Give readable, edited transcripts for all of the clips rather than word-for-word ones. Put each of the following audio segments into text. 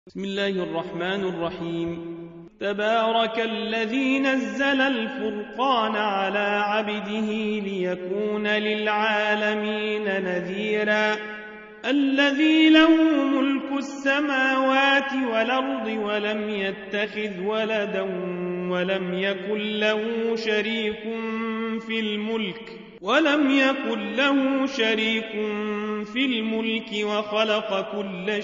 بسم الله الرحمن الرحيم. تبارك الذي نزل الفرقان على عبده ليكون للعالمين نذيرا الذي له ملك السماوات والأرض ولم يتخذ ولدا ولم يكن له شريك في الملك وخلق كل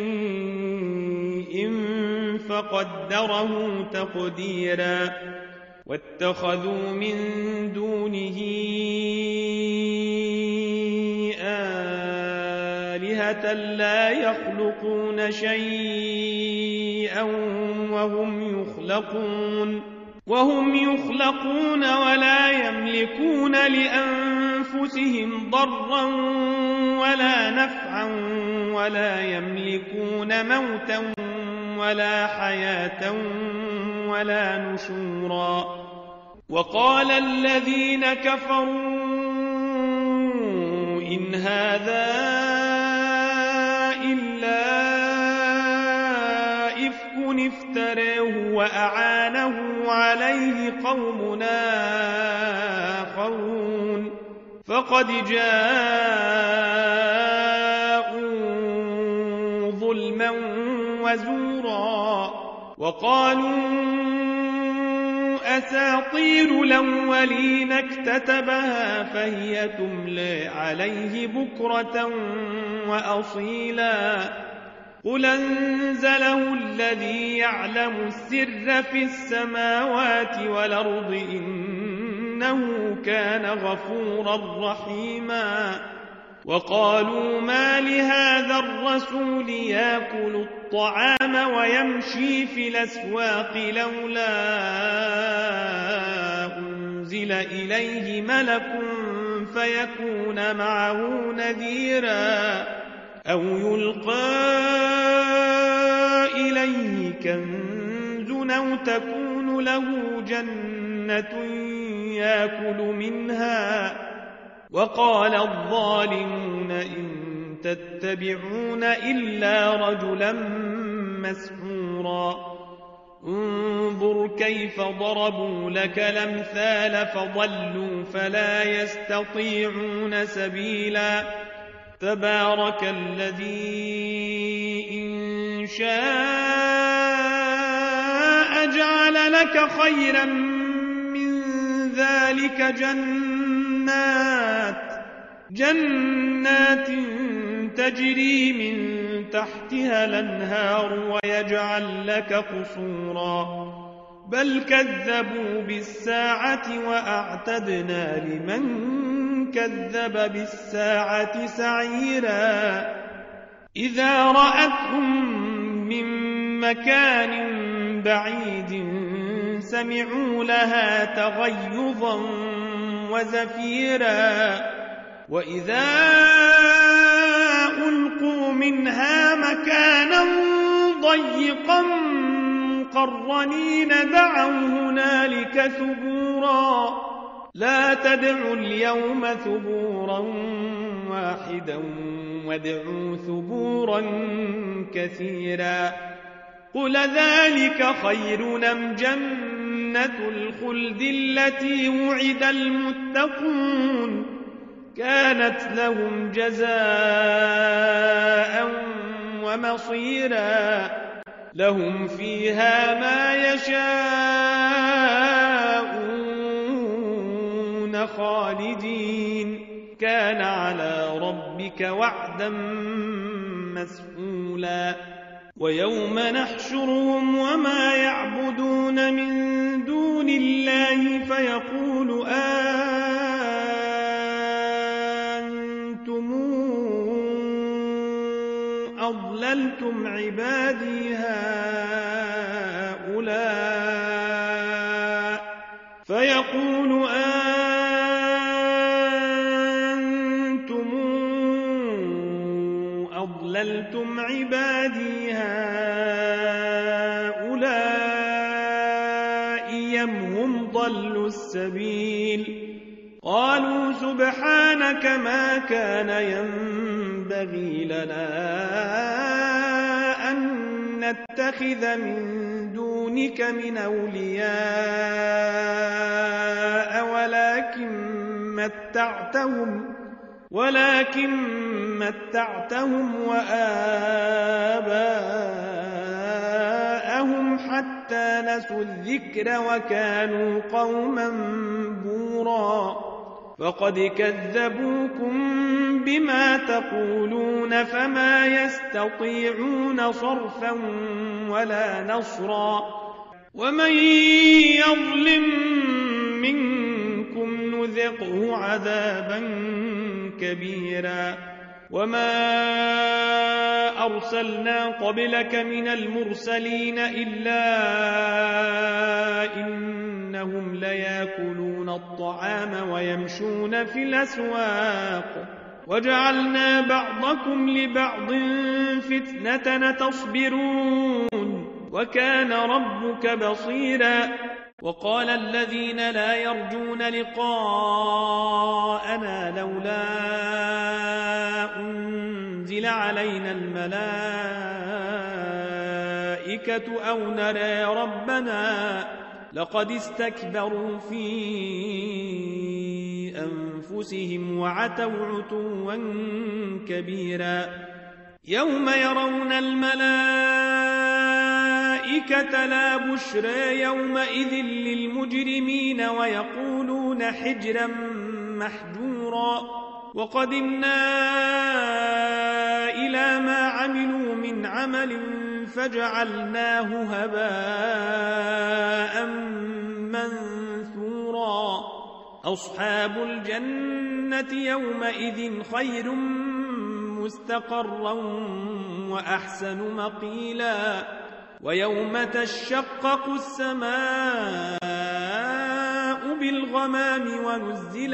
شيء فقدره تقديرا واتخذوا من دونه آلهة لا يخلقون شيئا وهم يخلقون ولا يملكون لأنفسهم ضرا ولا نفعا ولا يملكون موتا ولا حياة ولا نشورا. وقال الذين كفروا إن هذا إلا إفك افتراه وأعانه عليه قوم آخرون فقد جاءوا ظلما وزورا وقالوا أساطير الأولين اكتتبها فهي تملى عليه بكرة وأصيلا قل أنزله الذي يعلم السر في السماوات والأرض إنه كان غفورا رحيما. وقالوا ما لهذا الرسول يأكل الطعام ويمشي في الأسواق لولا أنزل إليه ملك فيكون معه نذيرا أو يلقى إليه كنز أو تكون له جنة يأكل منها. وقال الظالمون إن تتبعون إلا رجلا مسحورا انظر كيف ضربوا لك الأمثال فضلوا فلا يستطيعون سبيلا. تبارك الذي إن شاء جعل لك خيرا من ذلك جنات تجري من تحتها الأنهار ويجعل لك قصورا بل كذبوا بالساعة وأعتدنا لمن كذب بالساعة سعيرا. إذا رأتهم من مكان بعيد سمعوا لها تغيظا وزفيرا وإذا ألقوا منها مكانا ضيقا مقرنين دعوا هنالك ثبورا لا تدعوا اليوم ثبورا واحدا وادعوا ثبورا كثيرا. قل ذلك خير أم جنة الخلد التي وعد المتقون كانت لهم جزاء ومصيرا لهم فيها ما يشاءون خالدين كان على ربك وعدا مسئولا. ويوم نحشرهم وما يعبدون من دون الله فيقول أنتم أضللتم عبادي هؤلاء أم هم ضلوا السبيل قالوا سبحانك ما كان ينبغي لنا أن نتخذ من دونك من أولياء ولكن متعتهم وآباءهم حتى نسوا الذكر وكانوا قوما بورا فقد كذبوكم بما تقولون فما يستطيعون صرفا ولا نصرا ومن يظلم منكم نذقه عذابا كبيرا وما أرسلنا قبلك من المرسلين إلا إنهم ليأكلون الطعام ويمشون في الأسواق وجعلنا بعضكم لبعض فتنة تصبرون وكان ربك بصيرا وقال الذين لا يرجون لقاءنا لولا أنزل علينا الملائكة أو نرى ربنا لقد استكبروا في أنفسهم وعتوا عتوا كبيرا يوم يرون الملائكة لا بشرى يومئذ للمجرمين ويقولون حجرا محجورا وقدمنا إلى ما عملوا من عمل فجعلناه هباء منثورا أصحاب الجنة يومئذ خير مستقرا وأحسن مقيلا ويوم تشقق السماء بالغمام ونزل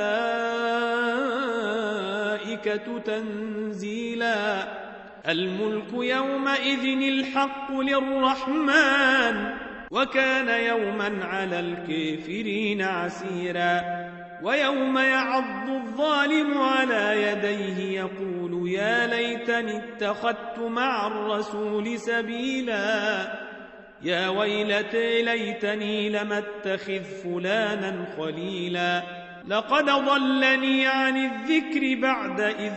الملائكة تنزيلا الملك يومئذ الحق للرحمن وكان يوما على الكافرين عسيرا ويوم يعض الظالم على يديه يقول يا ليتني اتخذت مع الرسول سبيلا يا ويلتى ليتني لم اتخذ فلانا خليلا لقد ضلني عن الذكر بعد إذ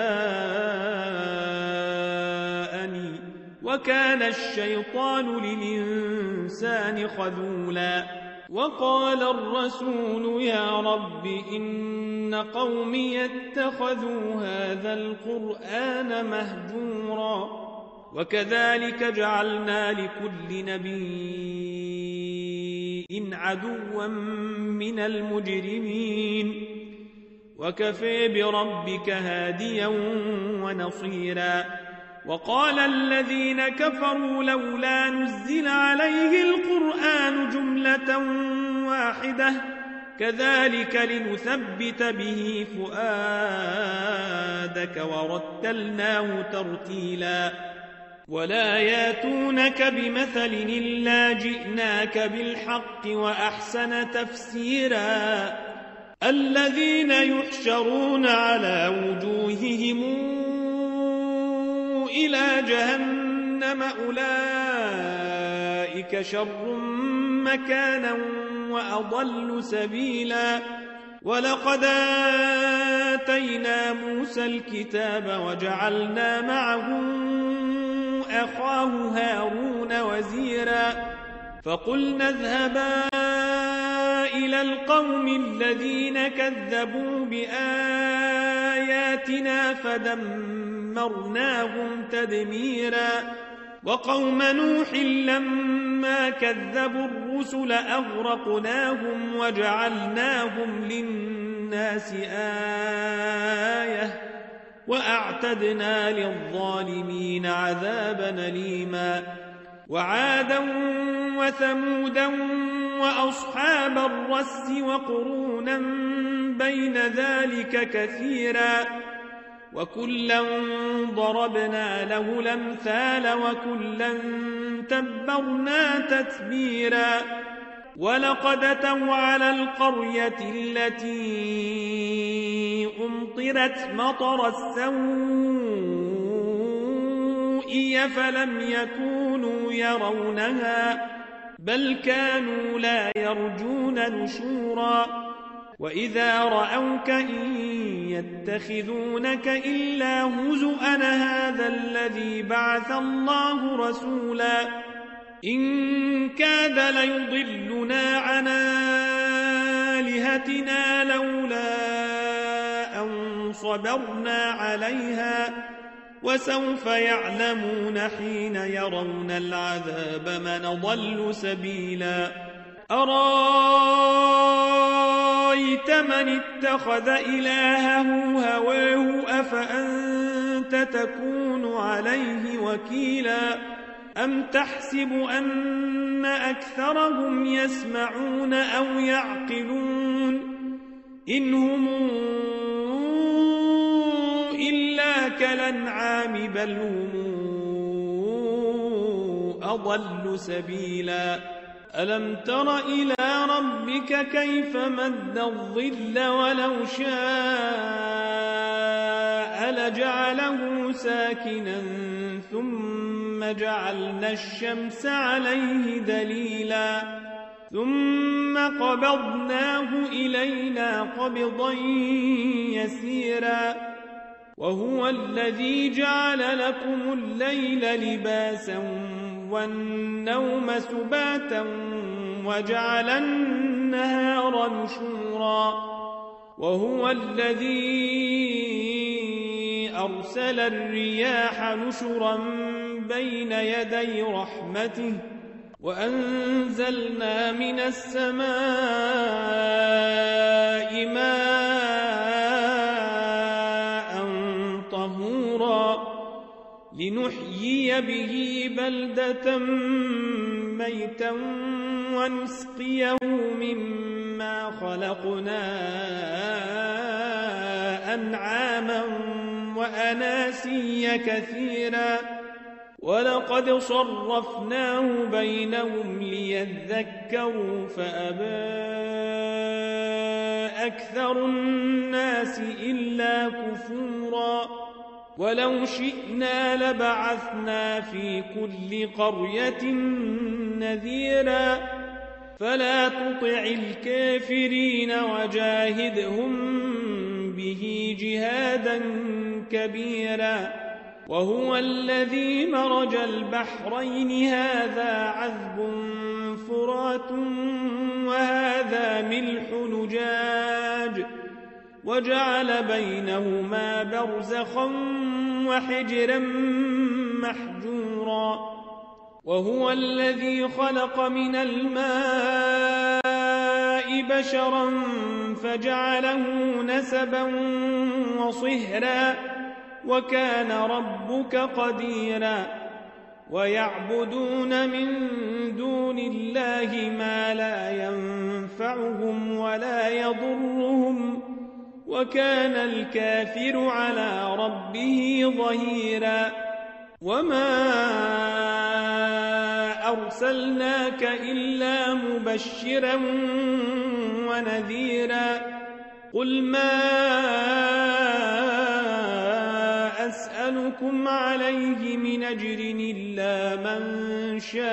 جاءني وكان الشيطان للإنسان خذولا وقال الرسول يا رب إن قومي اتخذوا هذا القرآن مهجورا وكذلك جعلنا لكل نبي عدوا من المجرمين وكفى بربك هاديا ونصيرا وقال الذين كفروا لولا نزل عليه القرآن جملة واحدة كذلك لنثبت به فؤادك ورتلناه ترتيلا ولا ياتونك بمثل إلا جئناك بالحق وأحسن تفسيرا الذين يحشرون على وجوههم إلى جهنم أولئك شر مكانا وأضل سبيلا ولقد آتينا موسى الكتاب وجعلنا معه أخاه هارون وزيرا فقلنا اذهبا إلى القوم الذين كذبوا بآياتنا فدمرناهم تدميرا وقوم نوح لما كذبوا الرسل أغرقناهم وجعلناهم للناس آية وأعتدنا للظالمين عذابا أليما وعادا وثمودا وأصحاب الرس وقرونا بين ذلك كثيرا وكلا ضربنا له الأمثال وكلا تبرنا تتبيرا ولقد أتوا على القرية التي أمطرت مطر السوء رؤي فلم يكونوا يرونها بل كانوا لا يرجون نشورا وإذا رأوك إن يتخذونك إلا هزؤا هذا الذي بعث الله رسولا إن كاد ليضلنا عن آلهتنا لولا أن صبرنا عليها وسوف يعلمون حين يرون العذاب من ضل سبيلا أرأيت من اتخذ إلهه هواه أفأنت تكون عليه وكيلا أم تحسب أن أكثرهم يسمعون أو يعقلون إن هم إلا كالأنعام بل هم أضل سبيلا ألم تر إلى ربك كيف مد الظل ولو شاء لجعله ساكنا ثم جعلنا الشمس عليه دليلا ثم قبضناه إلينا قبضا يسيرا وهو الذي جعل لكم الليل لباسا والنوم سباتا وجعل النهار نشورا وهو الذي أرسل الرياح نشرا بين يدي رحمته وأنزلنا من السماء ماء طهورا لنحيي به بلدة ميتا ونسقيه مما خلقنا أنعاما وأناسيا كثيرا ولقد صرفناه بينهم ليذكروا فأبى أكثر الناس إلا كفورا ولو شئنا لبعثنا في كل قرية نذيرا فلا تطع الكافرين وجاهدهم به جهادا كبيرا وهو الذي مرج البحرين هذا عذب فرات وهذا ملح نجاج وجعل بينهما برزخا وحجرا محجورا وهو الذي خلق من الماء بشرا فجعله نسبا وصهرا وكان ربك قديرا ويعبدون من دون الله ما لا ينفعهم ولا يضرهم وكان الكافر على ربه ظهيرا وما أرسلناك إلا مبشرا ونذيرا قل ما أسألكم عليه من أجر إلا من شاء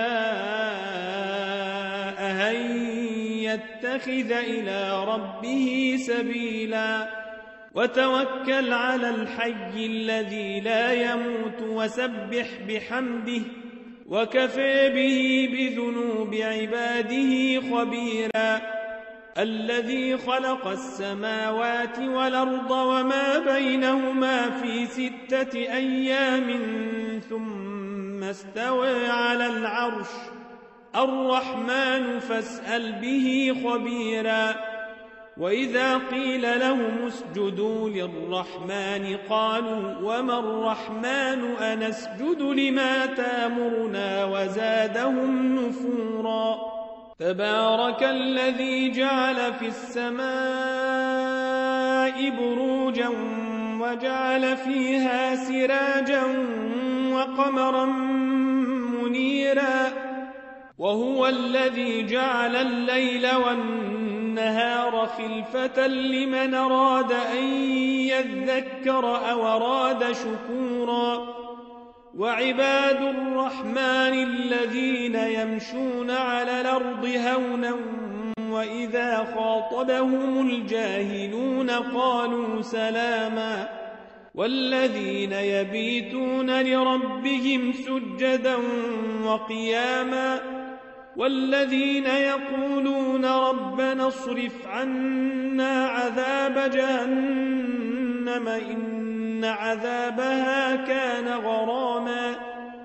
أن يتخذ إلى ربه سبيلا وتوكل على الحي الذي لا يموت وسبح بحمده وكفى به بذنوب عباده خبيرا الذي خلق السماوات والأرض وما بينهما في 6 أيام ثم استوى على العرش الرحمن فاسأل به خبيرا وإذا قيل لهم اسجدوا للرحمن قالوا وما الرحمن أنسجد لما تامرنا وزادهم نفورا تبارك الذي جعل في السماء بروجا وجعل فيها سراجا وقمرا منيرا وهو الذي جعل الليل والنهار خلفة لمن أراد أن يذكر أو أراد شكورا وعباد الرحمن الذين يمشون على الأرض هونا وإذا خاطبهم الجاهلون قالوا سلاما والذين يبيتون لربهم سجدا وقياما والذين يقولون ربنا اصرف عنا عذاب جهنم إن عذابها كان غراما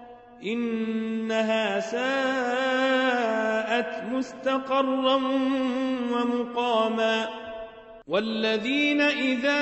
إنها ساءت مستقرا ومقاما والذين إذا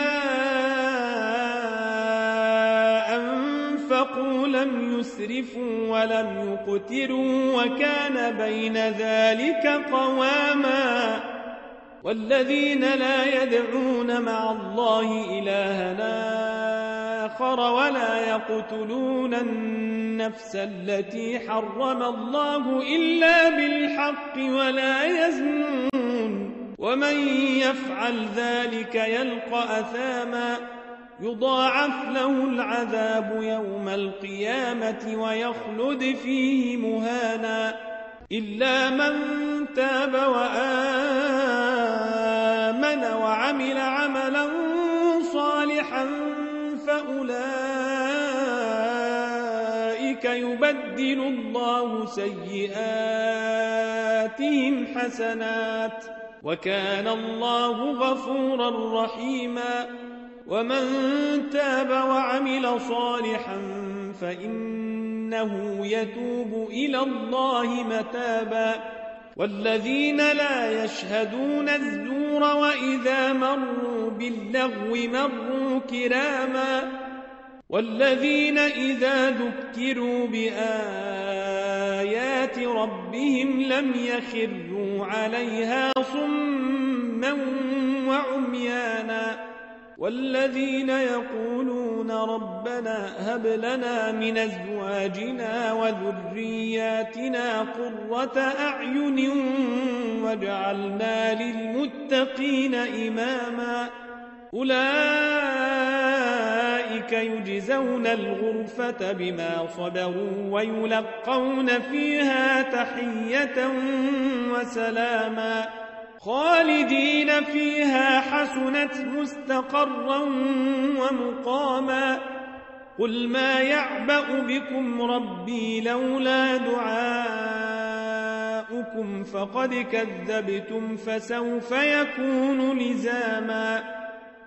أنفقوا لم يسرفوا ولم يقتروا وكان بين ذلك قواما والذين لا يدعون مع الله إلها آخر ولا يقتلون النفس التي حرم الله إلا بالحق ولا يزنون ومن يفعل ذلك يلقى أثاما يضاعف له العذاب يوم القيامة ويخلد فيه مهانا إلا من تاب وآمن وعمل عملا صالحا فأولئك يبدل الله سيئاتهم حسنات وكان الله غفورا رحيما ومن تاب وعمل صالحا فإنه يتوب إلى الله متابا والذين لا يشهدون الزور وإذا مروا باللغو مروا كراما والذين إذا ذكروا بآيات ربهم لم يخروا عليها صما وعميانا والذين يقولون ربنا هب لنا من أزواجنا وذرياتنا قرة أعين واجعلنا للمتقين إماما أولئك يجزون الغرفة بما صبروا ويلقون فيها تحية وسلاما خالدين فيها حسنت مستقرا ومقاما قل ما يعبأ بكم ربي لولا دعاؤكم فقد كذبتم فسوف يكون لزاما